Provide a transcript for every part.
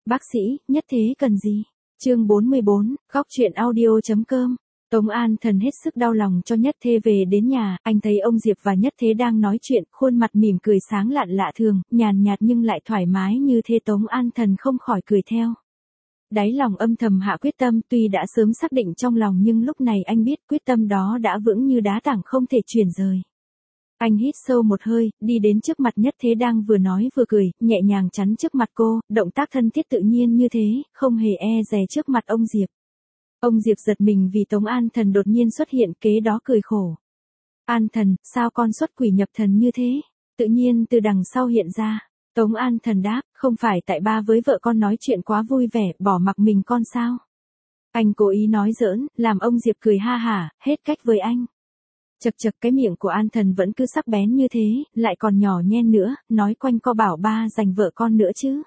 Bác sĩ, nhất thế cần gì? Chương 44, góc truyện audio.com. Tống An Thần hết sức đau lòng cho Nhất Thế về đến nhà, anh thấy ông Diệp và Nhất Thế đang nói chuyện, khuôn mặt mỉm cười sáng lạn lạ thường, nhàn nhạt nhưng lại thoải mái như thế. Tống An Thần không khỏi cười theo. Đáy lòng âm thầm hạ quyết tâm, tuy đã sớm xác định trong lòng nhưng lúc này anh biết quyết tâm đó đã vững như đá tảng không thể chuyển rời. Anh hít sâu một hơi, đi đến trước mặt Nhất Thế đang vừa nói vừa cười, nhẹ nhàng chắn trước mặt cô, động tác thân thiết tự nhiên như thế, không hề e dè trước mặt ông Diệp. Ông Diệp giật mình vì Tống An Thần đột nhiên xuất hiện, kế đó cười khổ. An Thần, sao con xuất quỷ nhập thần như thế? Tự nhiên từ đằng sau hiện ra. Tống An Thần đáp, không phải tại ba với vợ con nói chuyện quá vui vẻ, bỏ mặc mình con sao? Anh cố ý nói giỡn, làm ông Diệp cười ha hả, hết cách với anh. Chật chật, cái miệng của An Thần vẫn cứ sắc bén như thế, lại còn nhỏ nhen nữa, nói quanh co bảo ba giành vợ con nữa chứ.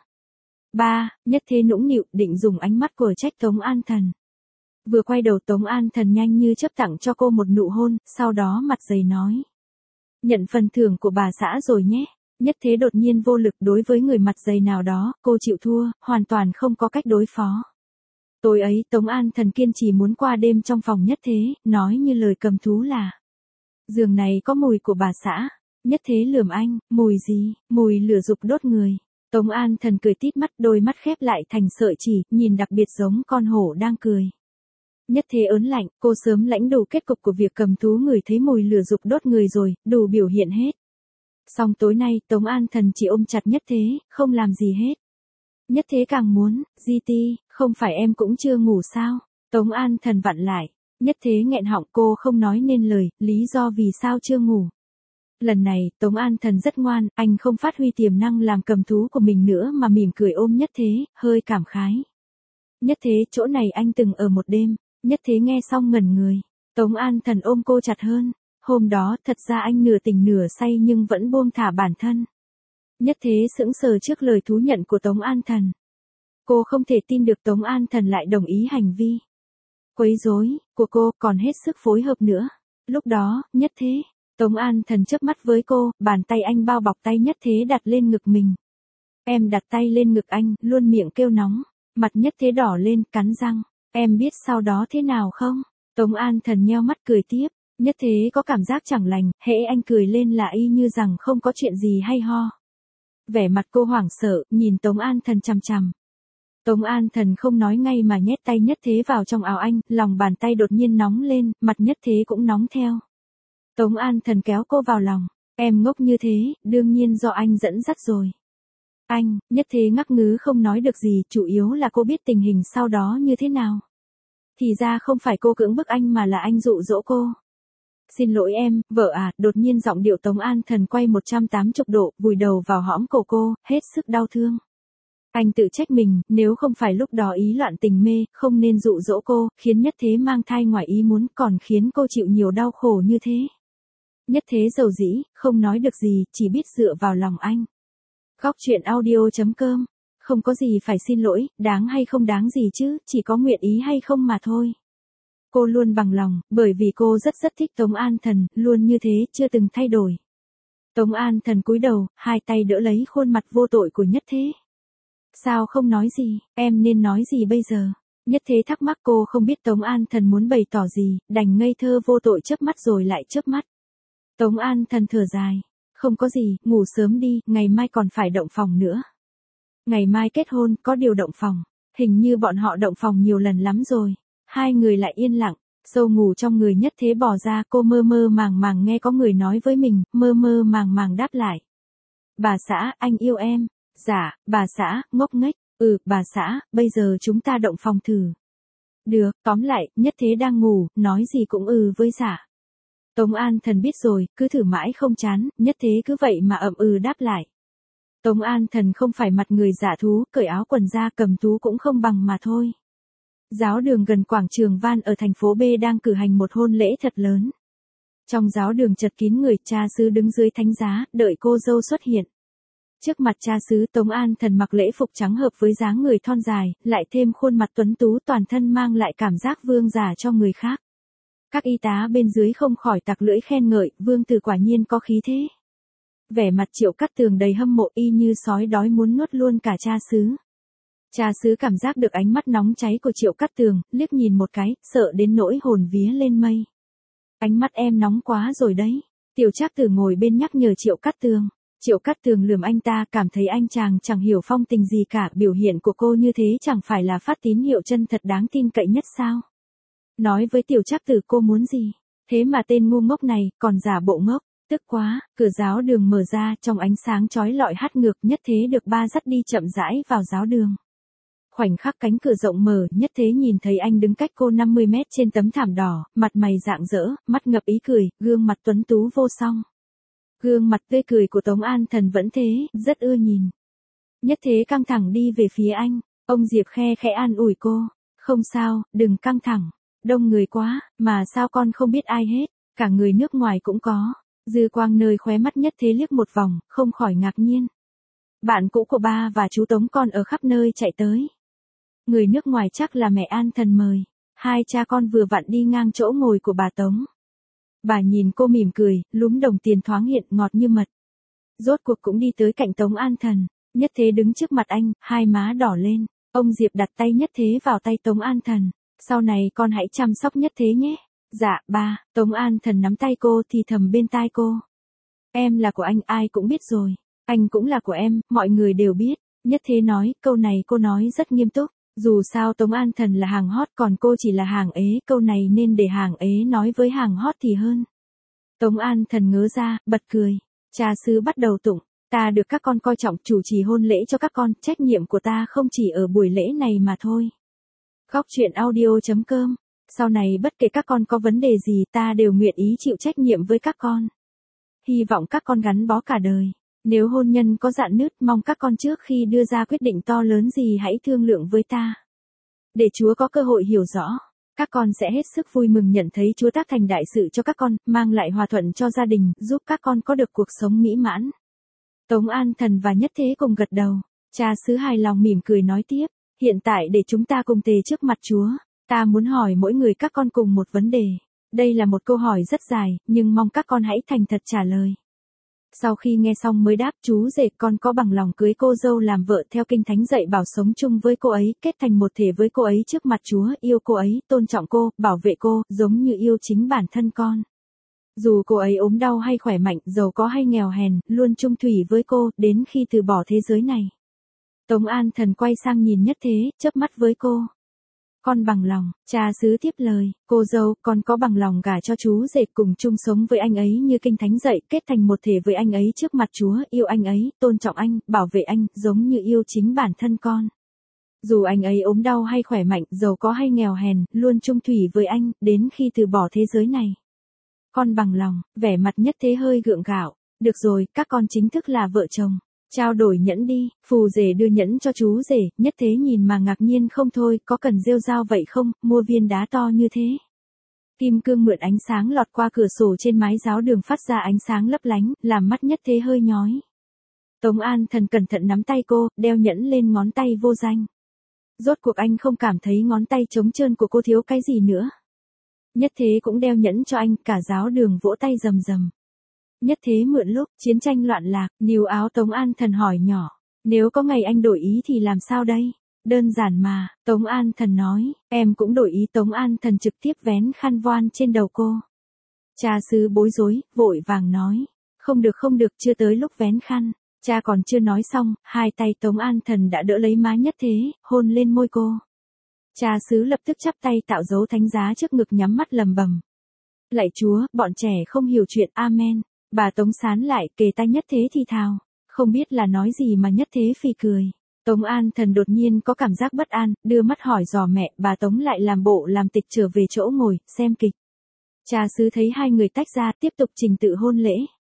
Ba, Nhất Thế nũng nịu, định dùng ánh mắt của trách Tống An Thần. Vừa quay đầu Tống An Thần nhanh như chớp tặng cho cô một nụ hôn, sau đó mặt dày nói. Nhận phần thưởng của bà xã rồi nhé. Nhất Thế đột nhiên vô lực đối với người mặt dày nào đó, cô chịu thua, hoàn toàn không có cách đối phó. Tối ấy Tống An Thần kiên trì muốn qua đêm trong phòng Nhất Thế, nói như lời cầm thú là. Giường này có mùi của bà xã. Nhất Thế lườm anh, mùi gì? Mùi lửa dục đốt người. Tống An Thần cười tít mắt, đôi mắt khép lại thành sợi chỉ, nhìn đặc biệt giống con hổ đang cười. Nhất Thế ớn lạnh, cô sớm lãnh đủ kết cục của việc cầm thú người thấy mùi lửa dục đốt người rồi, đủ biểu hiện hết. Xong tối nay Tống An Thần chỉ ôm chặt Nhất Thế, không làm gì hết. Nhất Thế càng muốn, GT, không phải em cũng chưa ngủ sao? Tống An Thần vặn lại. Nhất Thế nghẹn họng, cô không nói nên lời, lý do vì sao chưa ngủ. Lần này, Tống An Thần rất ngoan, anh không phát huy tiềm năng làm cầm thú của mình nữa mà mỉm cười ôm Nhất Thế, hơi cảm khái. Nhất Thế, chỗ này anh từng ở một đêm. Nhất Thế nghe xong ngẩn người. Tống An Thần ôm cô chặt hơn. Hôm đó, thật ra anh nửa tỉnh nửa say nhưng vẫn buông thả bản thân. Nhất Thế sững sờ trước lời thú nhận của Tống An Thần. Cô không thể tin được Tống An Thần lại đồng ý hành vi quấy rối của cô, còn hết sức phối hợp nữa. Lúc đó, Nhất Thế, Tống An Thần chớp mắt với cô, bàn tay anh bao bọc tay Nhất Thế đặt lên ngực mình. Em đặt tay lên ngực anh, luôn miệng kêu nóng, mặt Nhất Thế đỏ lên, cắn răng. Em biết sau đó thế nào không? Tống An Thần nheo mắt cười tiếp. Nhất Thế có cảm giác chẳng lành, hễ anh cười lên là y như rằng không có chuyện gì hay ho. Vẻ mặt cô hoảng sợ, nhìn Tống An Thần chằm chằm. Tống An Thần không nói ngay mà nhét tay Nhất Thế vào trong áo anh, lòng bàn tay đột nhiên nóng lên, mặt Nhất Thế cũng nóng theo. Tống An Thần kéo cô vào lòng. Em ngốc như thế, đương nhiên do anh dẫn dắt rồi. Anh, Nhất Thế ngắc ngứ không nói được gì, chủ yếu là cô biết tình hình sau đó như thế nào. Thì ra không phải cô cưỡng bức anh mà là anh dụ dỗ cô. Xin lỗi em, vợ à, đột nhiên giọng điệu Tống An Thần quay 180 độ, vùi đầu vào hõm cổ cô, hết sức đau thương. Anh tự trách mình, nếu không phải lúc đó ý loạn tình mê, không nên dụ dỗ cô, khiến Nhất Thế mang thai ngoài ý muốn, còn khiến cô chịu nhiều đau khổ như thế. Nhất Thế dầu dĩ, không nói được gì, chỉ biết dựa vào lòng anh. Góc truyện audio.com. Không có gì phải xin lỗi, đáng hay không đáng gì chứ, chỉ có nguyện ý hay không mà thôi. Cô luôn bằng lòng, bởi vì cô rất thích Tống An Thần, luôn như thế, chưa từng thay đổi. Tống An Thần cúi đầu, hai tay đỡ lấy khuôn mặt vô tội của Nhất Thế. Sao không nói gì, em nên nói gì bây giờ? Nhất Thế thắc mắc, cô không biết Tống An Thần muốn bày tỏ gì, đành ngây thơ vô tội chớp mắt rồi lại chớp mắt. Tống An Thần thở dài. Không có gì, ngủ sớm đi, ngày mai còn phải động phòng nữa. Ngày mai kết hôn, có điều động phòng. Hình như bọn họ động phòng nhiều lần lắm rồi. Hai người lại yên lặng, sâu ngủ trong người Nhất Thế bò ra, cô mơ mơ màng màng nghe có người nói với mình, mơ mơ màng màng đáp lại. Bà xã, anh yêu em. Dạ, bà xã, ngốc nghếch. Bà xã, bây giờ chúng ta động phòng thử. Được, tóm lại, Nhất Thế đang ngủ, nói gì cũng với dạ. Tống An Thần biết rồi, cứ thử mãi không chán, Nhất Thế cứ vậy mà đáp lại. Tống An Thần không phải mặt người dạ thú, cởi áo quần ra cầm thú cũng không bằng mà thôi. Giáo đường gần quảng trường Van ở thành phố B đang cử hành một hôn lễ thật lớn. Trong giáo đường chật kín người, cha xứ đứng dưới thánh giá, đợi cô dâu xuất hiện. Trước mặt cha xứ, Tống An Thần mặc lễ phục trắng hợp với dáng người thon dài, lại thêm khuôn mặt tuấn tú, toàn thân mang lại cảm giác vương giả cho người khác. Các y tá bên dưới không khỏi tặc lưỡi khen ngợi, vương tử quả nhiên có khí thế. Vẻ mặt Triệu Cát Tường đầy hâm mộ, y như sói đói muốn nuốt luôn cả cha xứ. Cha xứ cảm giác được ánh mắt nóng cháy của Triệu Cát Tường, liếc nhìn một cái, sợ đến nỗi hồn vía lên mây. Ánh mắt em nóng quá rồi đấy. Tiểu Trác Tử ngồi bên nhắc nhở Triệu Cát Tường. Triệu Cát Tường lườm anh ta, cảm thấy anh chàng chẳng hiểu phong tình gì cả, biểu hiện của cô như thế chẳng phải là phát tín hiệu chân thật đáng tin cậy nhất sao? Nói với Tiểu Trác Tử cô muốn gì? Thế mà tên ngu ngốc này còn giả bộ ngốc. Tức quá, cửa giáo đường mở ra, trong ánh sáng chói lọi hắt ngược, Nhất Thế được ba dắt đi chậm rãi vào giáo đường. Khoảnh khắc cánh cửa rộng mở, Nhất Thế nhìn thấy anh đứng cách cô 50 mét trên tấm thảm đỏ, mặt mày rạng rỡ, mắt ngập ý cười, gương mặt tuấn tú vô song. Gương mặt tươi cười của Tống An Thần vẫn thế, rất ưa nhìn. Nhất Thế căng thẳng đi về phía anh, ông Diệp khe khẽ an ủi cô. Không sao, đừng căng thẳng. Đông người quá, mà sao con không biết ai hết, cả người nước ngoài cũng có. Dư quang nơi khóe mắt Nhất Thế liếc một vòng, không khỏi ngạc nhiên. Bạn cũ của ba và chú Tống con ở khắp nơi chạy tới. Người nước ngoài chắc là mẹ An Thần mời. Hai cha con vừa vặn đi ngang chỗ ngồi của bà Tống. Bà nhìn cô mỉm cười, lúm đồng tiền thoáng hiện ngọt như mật. Rốt cuộc cũng đi tới cạnh Tống An Thần. Nhất Thế đứng trước mặt anh, hai má đỏ lên. Ông Diệp đặt tay Nhất Thế vào tay Tống An Thần. Sau này con hãy chăm sóc Nhất Thế nhé. Dạ, ba. Tống An Thần nắm tay cô thì thầm bên tai cô. Em là của anh, ai cũng biết rồi. Anh cũng là của em, mọi người đều biết. Nhất Thế nói, câu này cô nói rất nghiêm túc. Dù sao Tống An Thần là hàng hot còn cô chỉ là hàng ế, câu này nên để hàng ế nói với hàng hot thì hơn. Tống An Thần ngớ ra, bật cười. Cha xứ bắt đầu tụng, ta được các con coi trọng chủ trì hôn lễ cho các con, trách nhiệm của ta không chỉ ở buổi lễ này mà thôi. Góc truyện audio.com. Sau này bất kể các con có vấn đề gì ta đều nguyện ý chịu trách nhiệm với các con. Hy vọng các con gắn bó cả đời. Nếu hôn nhân có rạn nứt mong các con trước khi đưa ra quyết định to lớn gì hãy thương lượng với ta. Để Chúa có cơ hội hiểu rõ. Các con sẽ hết sức vui mừng nhận thấy Chúa tác thành đại sự cho các con, mang lại hòa thuận cho gia đình, giúp các con có được cuộc sống mỹ mãn. Tống An Thần và Nhất Thế cùng gật đầu. Cha xứ hài lòng mỉm cười nói tiếp. Hiện tại để chúng ta cùng tề trước mặt Chúa. Ta muốn hỏi mỗi người các con cùng một vấn đề. Đây là một câu hỏi rất dài, nhưng mong các con hãy thành thật trả lời. Sau khi nghe xong mới đáp, chú rể con có bằng lòng cưới cô dâu làm vợ theo kinh thánh dạy bảo sống chung với cô ấy, kết thành một thể với cô ấy trước mặt Chúa, yêu cô ấy, tôn trọng cô, bảo vệ cô, giống như yêu chính bản thân con. Dù cô ấy ốm đau hay khỏe mạnh, giàu có hay nghèo hèn, luôn chung thủy với cô, đến khi từ bỏ thế giới này. Tống An Thần quay sang nhìn Nhất Thế, chớp mắt với cô. Con bằng lòng, cha xứ tiếp lời, cô dâu, con có bằng lòng gả cho chú rể cùng chung sống với anh ấy như kinh thánh dạy, kết thành một thể với anh ấy trước mặt Chúa, yêu anh ấy, tôn trọng anh, bảo vệ anh, giống như yêu chính bản thân con. Dù anh ấy ốm đau hay khỏe mạnh, giàu có hay nghèo hèn, luôn chung thủy với anh, đến khi từ bỏ thế giới này. Con bằng lòng, vẻ mặt Nhất Thế hơi gượng gạo, được rồi, các con chính thức là vợ chồng. Trao đổi nhẫn đi, phù rể đưa nhẫn cho chú rể, Nhất Thế nhìn mà ngạc nhiên không thôi, có cần rêu rao vậy không, mua viên đá to như thế. Kim cương mượn ánh sáng lọt qua cửa sổ trên mái giáo đường phát ra ánh sáng lấp lánh, làm mắt Nhất Thế hơi nhói. Tống An Thần cẩn thận nắm tay cô, đeo nhẫn lên ngón tay vô danh. Rốt cuộc anh không cảm thấy ngón tay trống trơn của cô thiếu cái gì nữa. Nhất Thế cũng đeo nhẫn cho anh, cả giáo đường vỗ tay rầm rầm. Nhất Thế mượn lúc chiến tranh loạn lạc, níu áo Tống An Thần hỏi nhỏ, nếu có ngày anh đổi ý thì làm sao đây? Đơn giản mà, Tống An Thần nói, em cũng đổi ý. Tống An Thần trực tiếp vén khăn voan trên đầu cô. Cha xứ bối rối, vội vàng nói, không được, chưa tới lúc vén khăn. Cha còn chưa nói xong, hai tay Tống An Thần đã đỡ lấy má Nhất Thế, hôn lên môi cô. Cha xứ lập tức chắp tay tạo dấu thánh giá trước ngực nhắm mắt lầm bầm. Lạy Chúa, bọn trẻ không hiểu chuyện, amen. Bà Tống sán lại, kề tai Nhất Thế thì thào. Không biết là nói gì mà Nhất Thế phì cười. Tống An Thần đột nhiên có cảm giác bất an, đưa mắt hỏi dò mẹ, bà Tống lại làm bộ làm tịch trở về chỗ ngồi, xem kịch. Cha xứ thấy hai người tách ra, tiếp tục trình tự hôn lễ.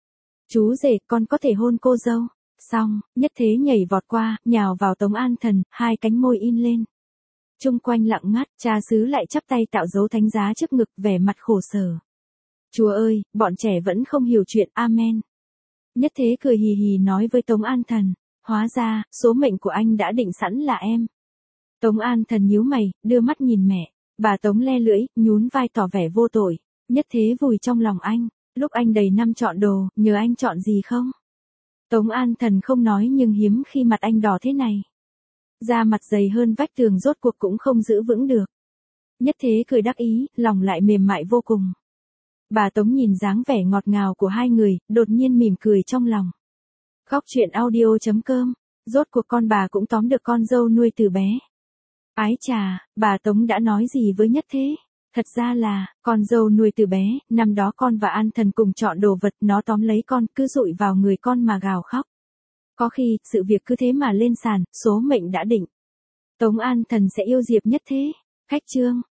Chú rể, con có thể hôn cô dâu. Xong, Nhất Thế nhảy vọt qua, nhào vào Tống An Thần, hai cánh môi in lên. Chung quanh lặng ngắt, cha xứ lại chắp tay tạo dấu thánh giá trước ngực, vẻ mặt khổ sở. Chúa ơi, bọn trẻ vẫn không hiểu chuyện, amen. Nhất Thế cười hì hì nói với Tống An Thần, hóa ra, số mệnh của anh đã định sẵn là em. Tống An Thần nhíu mày, đưa mắt nhìn mẹ, bà Tống le lưỡi, nhún vai tỏ vẻ vô tội. Nhất Thế vùi trong lòng anh, lúc anh đầy năm chọn đồ, nhờ anh chọn gì không? Tống An Thần không nói nhưng hiếm khi mặt anh đỏ thế này. Da mặt dày hơn vách tường rốt cuộc cũng không giữ vững được. Nhất Thế cười đắc ý, lòng lại mềm mại vô cùng. Bà Tống nhìn dáng vẻ ngọt ngào của hai người, đột nhiên mỉm cười trong lòng. Góc truyện audio.com. Rốt cuộc con bà cũng tóm được con dâu nuôi từ bé. Ái chà, bà Tống đã nói gì với Nhất Thế? Thật ra là, con dâu nuôi từ bé, năm đó con và An Thần cùng chọn đồ vật, nó tóm lấy con, cứ dụi vào người con mà gào khóc. Có khi, sự việc cứ thế mà lên sàn, số mệnh đã định. Tống An Thần sẽ yêu Diệp Nhất Thế. Khách chương.